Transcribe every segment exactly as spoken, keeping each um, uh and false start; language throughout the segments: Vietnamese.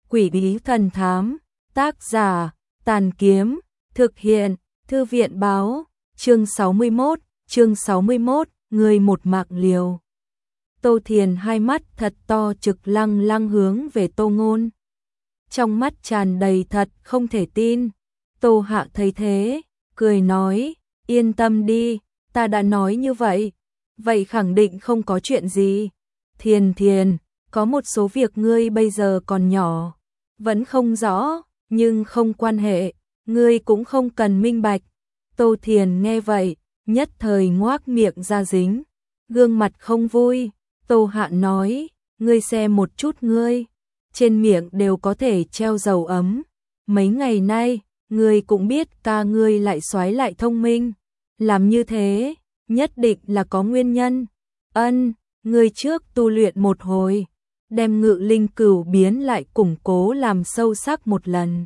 Quỷ bí thần thám, tác giả, Tàn Kiếm, thực hiện, Thư viện báo, chương sáu mươi mốt, chương sáu mươi mốt, người một mạng liều. Tô Thiền hai mắt thật to trực lăng lăng hướng về Tô Ngôn. Trong mắt tràn đầy thật không thể tin. Tô Hạ thấy thế, cười nói, yên tâm đi, ta đã nói như vậy. Vậy khẳng định không có chuyện gì. Thiền Thiền, có một số việc ngươi bây giờ còn nhỏ, vẫn không rõ, nhưng không quan hệ, ngươi cũng không cần minh bạch. Tô Thiền nghe vậy, nhất thời ngoác miệng ra dính, gương mặt không vui. Tô Hạ nói, ngươi xem một chút ngươi, trên miệng đều có thể treo dầu ấm. Mấy ngày nay, ngươi cũng biết ca ngươi lại xoái lại thông minh. Làm như thế, nhất định là có nguyên nhân. Ân, ngươi trước tu luyện một hồi, đem ngự linh cửu biến lại củng cố làm sâu sắc một lần.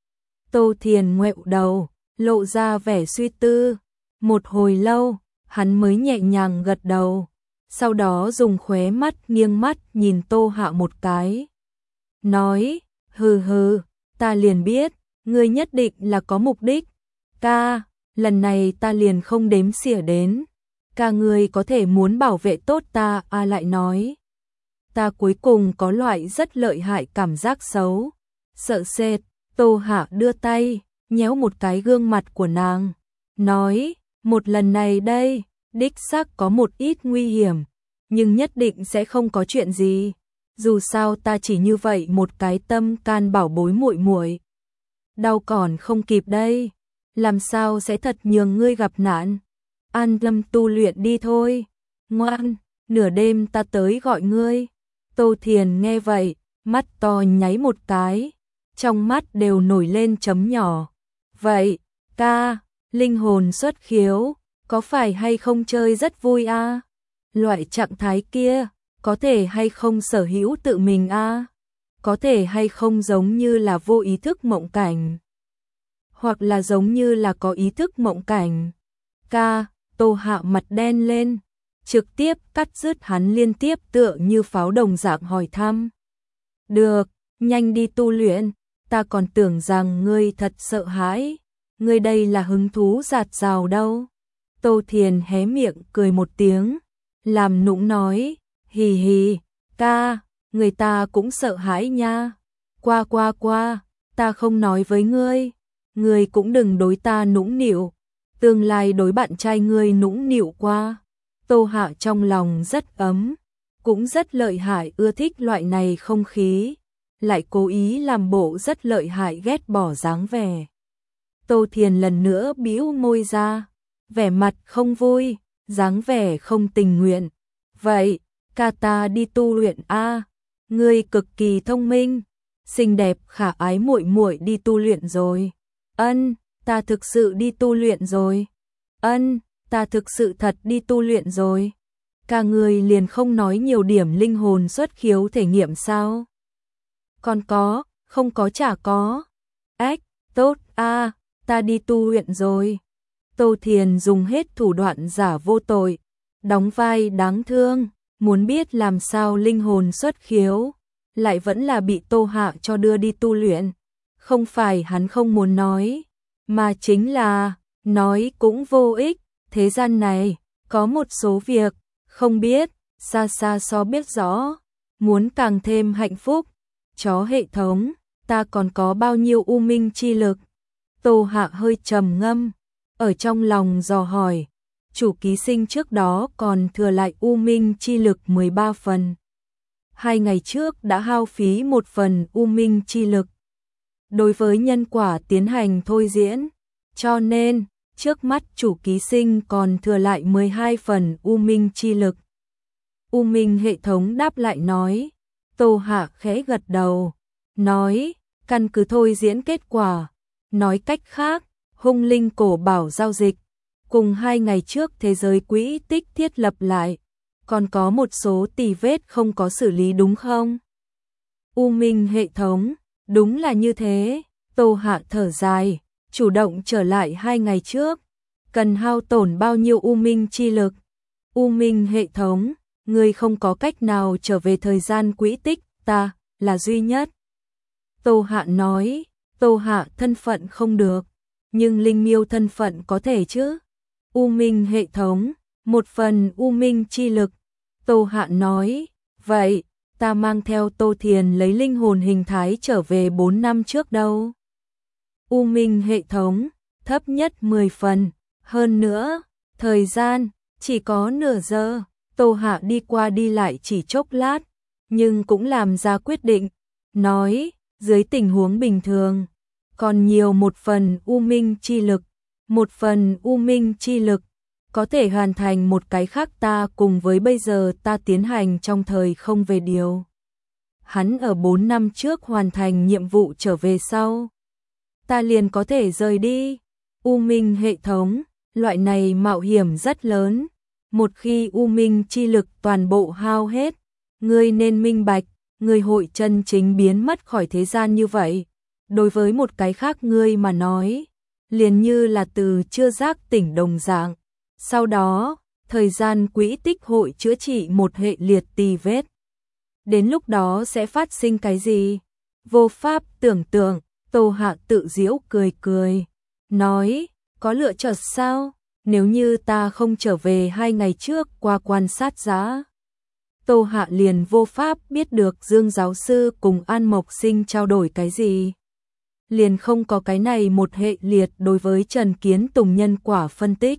Tô Thiền ngoẹo đầu, lộ ra vẻ suy tư. Một hồi lâu, hắn mới nhẹ nhàng gật đầu. Sau đó dùng khóe mắt nghiêng mắt nhìn Tô Hạ một cái. Nói, hừ hừ, ta liền biết, ngươi nhất định là có mục đích. Ca, lần này ta liền không đếm xỉa đến. Ca ngươi có thể muốn bảo vệ tốt ta à lại nói. Ta cuối cùng có loại rất lợi hại cảm giác xấu. Sợ sệt, Tô Hạ đưa tay, nhéo một cái gương mặt của nàng. Nói, một lần này đây, đích xác có một ít nguy hiểm, nhưng nhất định sẽ không có chuyện gì. Dù sao ta chỉ như vậy một cái tâm can bảo bối muội muội. Đau còn không kịp đây, làm sao sẽ thật nhường ngươi gặp nạn. An tâm tu luyện đi thôi. Ngoan, nửa đêm ta tới gọi ngươi. Tô Thiền nghe vậy, mắt to nháy một cái, trong mắt đều nổi lên chấm nhỏ. Vậy, ca, linh hồn xuất khiếu, có phải hay không chơi rất vui a? À? Loại trạng thái kia, có thể hay không sở hữu tự mình a? À? Có thể hay không giống như là vô ý thức mộng cảnh? Hoặc là giống như là có ý thức mộng cảnh? Ca, Tô Hạ mặt đen lên, trực tiếp cắt dứt hắn liên tiếp tựa như pháo đồng dạng hỏi thăm. Được, nhanh đi tu luyện, ta còn tưởng rằng ngươi thật sợ hãi, ngươi đây là hứng thú dạt dào đâu. Tô Thiền hé miệng cười một tiếng, làm nũng nói, hì hì, ca, người ta cũng sợ hãi nha. Qua qua qua, ta không nói với ngươi, ngươi cũng đừng đối ta nũng nịu, tương lai đối bạn trai ngươi nũng nịu qua. Tô Hạ trong lòng rất ấm, cũng rất lợi hại ưa thích loại này không khí, lại cố ý làm bộ rất lợi hại ghét bỏ dáng vẻ. Tô Thiền lần nữa bĩu môi ra, vẻ mặt không vui, dáng vẻ không tình nguyện. Vậy, ca ta đi tu luyện a, ngươi cực kỳ thông minh, xinh đẹp khả ái muội muội đi tu luyện rồi. Ân, ta thực sự đi tu luyện rồi. Ân, ta thực sự thật đi tu luyện rồi. Cả người liền không nói nhiều điểm linh hồn xuất khiếu thể nghiệm sao? Còn có, không có chả có. Ách, tốt a, à, ta đi tu luyện rồi. Tô Thiền dùng hết thủ đoạn giả vô tội, đóng vai đáng thương, muốn biết làm sao linh hồn xuất khiếu, lại vẫn là bị Tô Hạ cho đưa đi tu luyện. Không phải hắn không muốn nói, mà chính là, nói cũng vô ích. Thế gian này, có một số việc, không biết, xa xa so biết rõ, muốn càng thêm hạnh phúc. Chó hệ thống, ta còn có bao nhiêu u minh chi lực? Tô Hạ hơi trầm ngâm, ở trong lòng dò hỏi, chủ ký sinh trước đó còn thừa lại u minh chi lực mười ba phần. Hai ngày trước đã hao phí một phần u minh chi lực. Đối với nhân quả tiến hành thôi diễn, cho nên, trước mắt chủ ký sinh còn thừa lại mười hai phần u minh chi lực. U minh hệ thống đáp lại nói, Tô Hạ khẽ gật đầu, nói, căn cứ thôi diễn kết quả, nói cách khác, hung linh cổ bảo giao dịch, cùng hai ngày trước thế giới quỹ tích thiết lập lại, còn có một số tì vết không có xử lý đúng không? U minh hệ thống, đúng là như thế. Tô Hạ thở dài, chủ động trở lại hai ngày trước, cần hao tổn bao nhiêu u minh chi lực? U minh hệ thống, người không có cách nào trở về thời gian quỹ tích, ta là duy nhất Tô Hạ nói, Tô Hạ thân phận không được, nhưng Linh Miêu thân phận có thể chứ. U Minh hệ thống, một phần U Minh chi lực. Tô Hạ nói, vậy, ta mang theo Tô Thiền lấy linh hồn hình thái trở về bốn năm trước đâu. U Minh hệ thống, thấp nhất mười phần, hơn nữa, thời gian, chỉ có nửa giờ. Tô Hạ đi qua đi lại chỉ chốc lát, nhưng cũng làm ra quyết định, nói, dưới tình huống bình thường, còn nhiều một phần U Minh chi lực, một phần U Minh chi lực, có thể hoàn thành một cái khác ta cùng với bây giờ ta tiến hành trong thời không về điều. Hắn ở bốn năm trước hoàn thành nhiệm vụ trở về sau, ta liền có thể rời đi. U Minh hệ thống, loại này mạo hiểm rất lớn, một khi U Minh chi lực toàn bộ hao hết, ngươi nên minh bạch, ngươi hội chân chính biến mất khỏi thế gian như vậy. Đối với một cái khác ngươi mà nói, liền như là từ chưa giác tỉnh đồng dạng. Sau đó, thời gian quỹ tích hội chữa trị một hệ liệt tì vết. Đến lúc đó sẽ phát sinh cái gì? Vô pháp tưởng tượng. Tô Hạ tự giễu cười cười, nói, có lựa chọn sao? Nếu như ta không trở về hai ngày trước qua quan sát giá. Tô Hạ liền vô pháp biết được Dương giáo sư cùng An Mộc Sinh trao đổi cái gì. Liền không có cái này một hệ liệt đối với Trần Kiến Tùng nhân quả phân tích.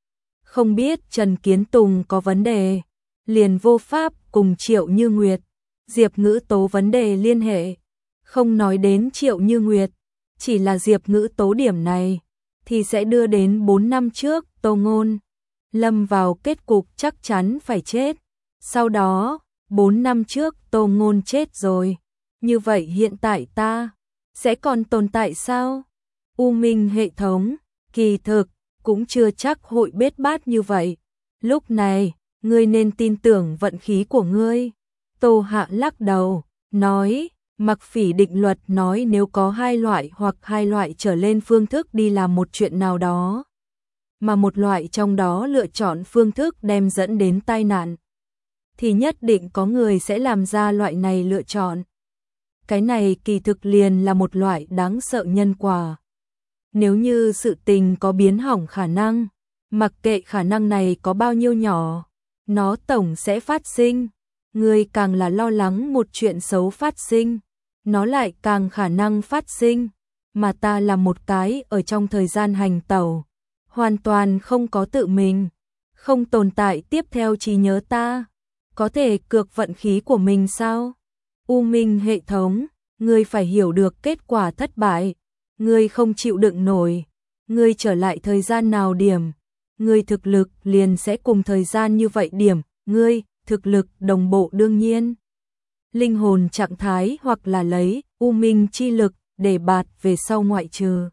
Không biết Trần Kiến Tùng có vấn đề, liền vô pháp cùng Triệu Như Nguyệt, Diệp Ngữ Tố vấn đề liên hệ. Không nói đến Triệu Như Nguyệt, chỉ là Diệp Ngữ Tố điểm này, thì sẽ đưa đến bốn năm trước Tô Ngôn lâm vào kết cục chắc chắn phải chết. Sau đó, bốn năm trước Tô Ngôn chết rồi, như vậy hiện tại ta sẽ còn tồn tại sao? U Minh hệ thống, kỳ thực, cũng chưa chắc hội bết bát như vậy. Lúc này, ngươi nên tin tưởng vận khí của ngươi. Tô Hạ lắc đầu, nói, Mặc Phỉ định luật nói nếu có hai loại hoặc hai loại trở lên phương thức đi làm một chuyện nào đó, mà một loại trong đó lựa chọn phương thức đem dẫn đến tai nạn, thì nhất định có người sẽ làm ra loại này lựa chọn. Cái này kỳ thực liền là một loại đáng sợ nhân quả. Nếu như sự tình có biến hỏng khả năng, mặc kệ khả năng này có bao nhiêu nhỏ, nó tổng sẽ phát sinh. Người càng là lo lắng một chuyện xấu phát sinh, nó lại càng khả năng phát sinh. Mà ta là một cái ở trong thời gian hành tẩu, hoàn toàn không có tự mình, không tồn tại tiếp theo trí nhớ ta, có thể cược vận khí của mình sao? U Minh hệ thống, ngươi phải hiểu được kết quả thất bại, ngươi không chịu đựng nổi, ngươi trở lại thời gian nào điểm, ngươi thực lực liền sẽ cùng thời gian như vậy điểm, ngươi thực lực đồng bộ đương nhiên. Linh hồn trạng thái hoặc là lấy U Minh chi lực để bạt về sau ngoại trừ.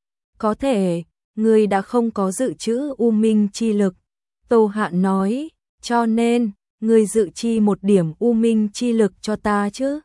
Có thể, ngươi đã không có dự trữ U Minh chi lực. Tô Hạ nói, cho nên, ngươi dự chi một điểm U Minh chi lực cho ta chứ.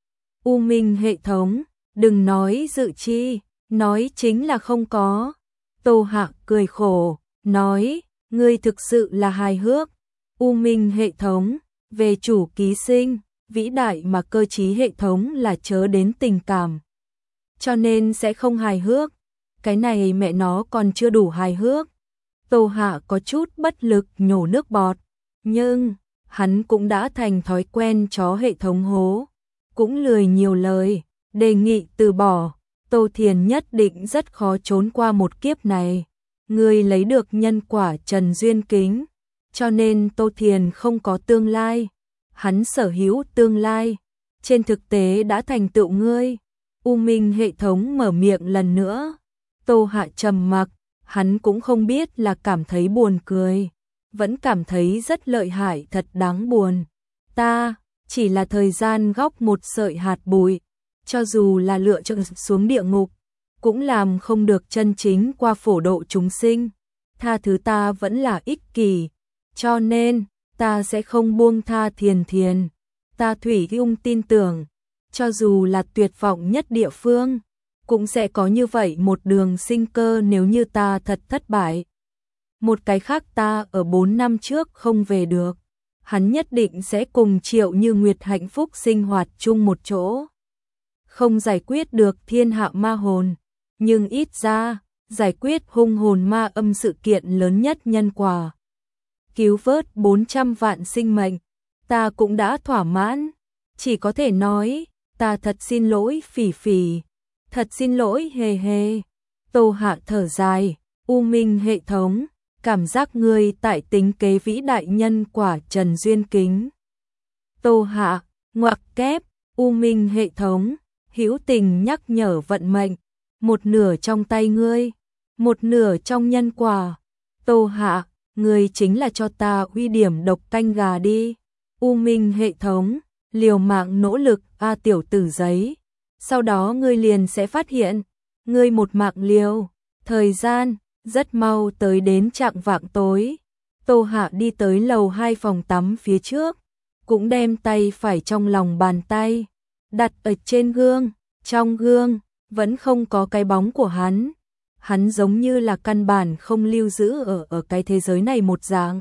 U Minh hệ thống, đừng nói dự chi, nói chính là không có. Tô Hạ cười khổ, nói, ngươi thực sự là hài hước. U Minh hệ thống, về chủ ký sinh, vĩ đại mà cơ trí hệ thống là chớ đến tình cảm. Cho nên sẽ không hài hước. Cái này mẹ nó còn chưa đủ hài hước. Tô Hạ có chút bất lực nhổ nước bọt. Nhưng, hắn cũng đã thành thói quen chó hệ thống hố. Cũng lười nhiều lời, đề nghị từ bỏ. Tô Thiền nhất định rất khó trốn qua một kiếp này. Người lấy được nhân quả Trần Duyên Kính. Cho nên Tô Thiền không có tương lai. Hắn sở hữu tương lai. Trên thực tế đã thành tựu ngươi. U Minh hệ thống mở miệng lần nữa. Tô Hạ trầm mặc, hắn cũng không biết là cảm thấy buồn cười, vẫn cảm thấy rất lợi hại, thật đáng buồn. Ta, chỉ là thời gian góc một sợi hạt bụi, cho dù là lựa chọn xuống địa ngục, cũng làm không được chân chính qua phổ độ chúng sinh. Tha thứ ta vẫn là ích kỷ, cho nên, ta sẽ không buông tha Thiền Thiền. Ta thủy chung tin tưởng, cho dù là tuyệt vọng nhất địa phương, cũng sẽ có như vậy một đường sinh cơ nếu như ta thật thất bại. Một cái khác ta ở bốn năm trước không về được, hắn nhất định sẽ cùng Triệu Như Nguyệt hạnh phúc sinh hoạt chung một chỗ. không giải quyết được thiên hạ ma hồn, nhưng ít ra giải quyết hung hồn ma âm sự kiện lớn nhất nhân quả. Cứu vớt bốn trăm vạn sinh mệnh, ta cũng đã thỏa mãn, chỉ có thể nói, ta thật xin lỗi Phỉ Phỉ, thật xin lỗi hề hề. Tô Hạ thở dài, U Minh hệ thống, cảm giác ngươi tại tính kế vĩ đại nhân quả Trần Duyên Kính. Tô Hạ, ngoặc kép, U Minh hệ thống, hữu tình nhắc nhở vận mệnh, một nửa trong tay ngươi, một nửa trong nhân quả. Tô Hạ, ngươi chính là cho ta uy điểm độc canh gà đi. U Minh hệ thống, liều mạng nỗ lực a tiểu tử giấy. Sau đó ngươi liền sẽ phát hiện, ngươi một mạng liều. Thời gian rất mau tới đến chạng vạng tối. Tô Hạ đi tới lầu hai phòng tắm phía trước, cũng đem tay phải trong lòng bàn tay đặt ở trên gương, trong gương vẫn không có cái bóng của hắn. Hắn giống như là căn bản không lưu giữ ở ở cái thế giới này một dạng.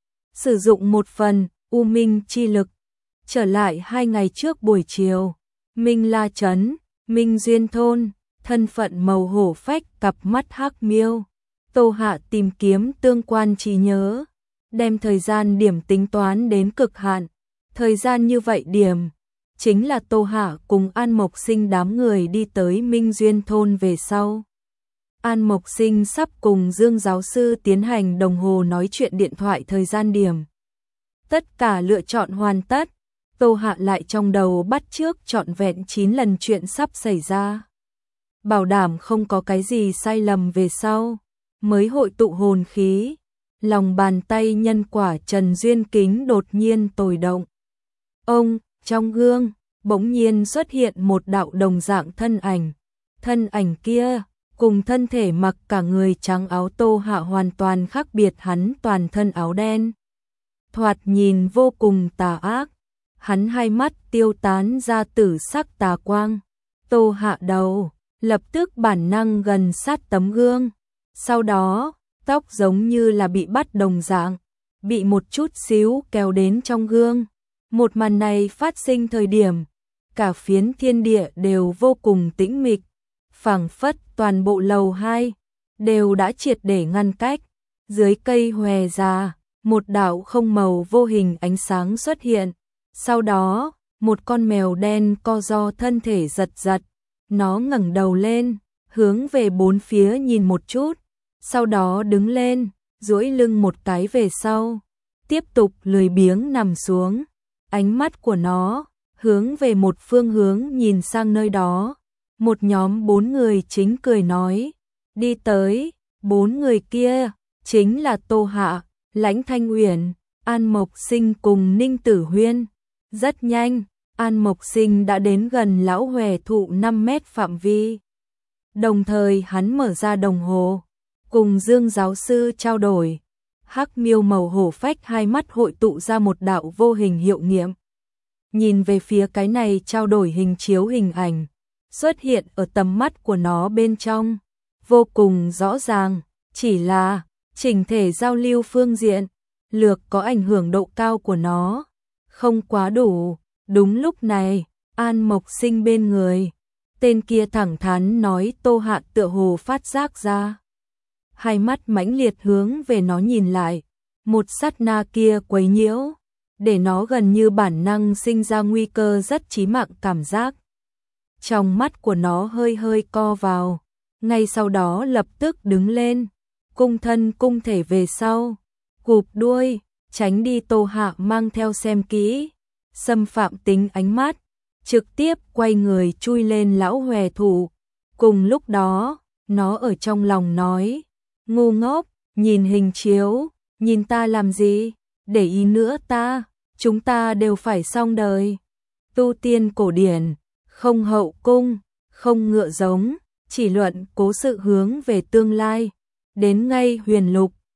Sử dụng một phần U Minh chi lực, trở lại hai ngày trước buổi chiều, Minh La Trấn, Minh Duyên Thôn, thân phận màu hổ phách cặp mắt hắc miêu. Tô Hạ tìm kiếm tương quan trí nhớ, đem thời gian điểm tính toán đến cực hạn. Thời gian như vậy điểm, chính là Tô Hạ cùng An Mộc Sinh đám người đi tới Minh Duyên Thôn về sau. An Mộc Sinh sắp cùng Dương giáo sư tiến hành đồng hồ nói chuyện điện thoại thời gian điểm. Tất cả lựa chọn hoàn tất, Tô Hạ lại trong đầu bắt trước trọn vẹn chín lần chuyện sắp xảy ra. Bảo đảm không có cái gì sai lầm về sau, mới hội tụ hồn khí. Lòng bàn tay nhân quả Trần Duyên Kính đột nhiên tồi động. Ông, trong gương, bỗng nhiên xuất hiện một đạo đồng dạng thân ảnh. Thân ảnh kia, cùng thân thể mặc cả người trắng áo Tô Hạ hoàn toàn khác biệt, hắn toàn thân áo đen. Thoạt nhìn vô cùng tà ác, hắn hai mắt tiêu tán ra tử sắc tà quang. Tô Hạ đầu, lập tức bản năng gần sát tấm gương. Sau đó, tóc giống như là bị bắt đồng dạng, bị một chút xíu kéo đến trong gương. Một màn này phát sinh thời điểm, cả phiến thiên địa đều vô cùng tĩnh mịch, phảng phất toàn bộ lầu hai đều đã triệt để ngăn cách. Dưới cây hòe già, một đạo không màu vô hình ánh sáng xuất hiện. Sau đó, một con mèo đen co ro thân thể giật giật, nó ngẩng đầu lên, hướng về bốn phía nhìn một chút, sau đó đứng lên, duỗi lưng một cái về sau, tiếp tục lười biếng nằm xuống. Ánh mắt của nó hướng về một phương hướng nhìn sang nơi đó. Một nhóm bốn người chính cười nói, đi tới. Bốn người kia chính là Tô Hạ, Lãnh Thanh Uyển, An Mộc Sinh cùng Ninh Tử Huyên. Rất nhanh, An Mộc Sinh đã đến gần lão hòe thụ năm mét phạm vi. Đồng thời hắn mở ra đồng hồ, cùng Dương giáo sư trao đổi. Hắc miêu màu hổ phách hai mắt hội tụ ra một đạo vô hình hiệu nghiệm. Nhìn về phía cái này trao đổi hình chiếu hình ảnh, xuất hiện ở tầm mắt của nó bên trong, vô cùng rõ ràng, chỉ là chỉnh thể giao lưu phương diện, lược có ảnh hưởng độ cao của nó, không quá đủ. Đúng lúc này, An Mộc Sinh bên người, tên kia thẳng thắn nói Tô Hạ tựa hồ phát giác ra. Hai mắt mãnh liệt hướng về nó nhìn lại, một sát na kia quấy nhiễu, để nó gần như bản năng sinh ra nguy cơ rất chí mạng cảm giác. Trong mắt của nó hơi hơi co vào, ngay sau đó lập tức đứng lên, cung thân cung thể về sau, cụp đuôi, tránh đi Tô Hạ mang theo xem kỹ, xâm phạm tính ánh mắt, trực tiếp quay người chui lên lão hòe thụ. Cùng lúc đó, nó ở trong lòng nói, ngu ngốc, nhìn hình chiếu, nhìn ta làm gì, để ý nữa ta, chúng ta đều phải xong đời. Tu tiên cổ điển, không hậu cung, không ngựa giống, chỉ luận cố sự hướng về tương lai. Đến ngay huyền lục,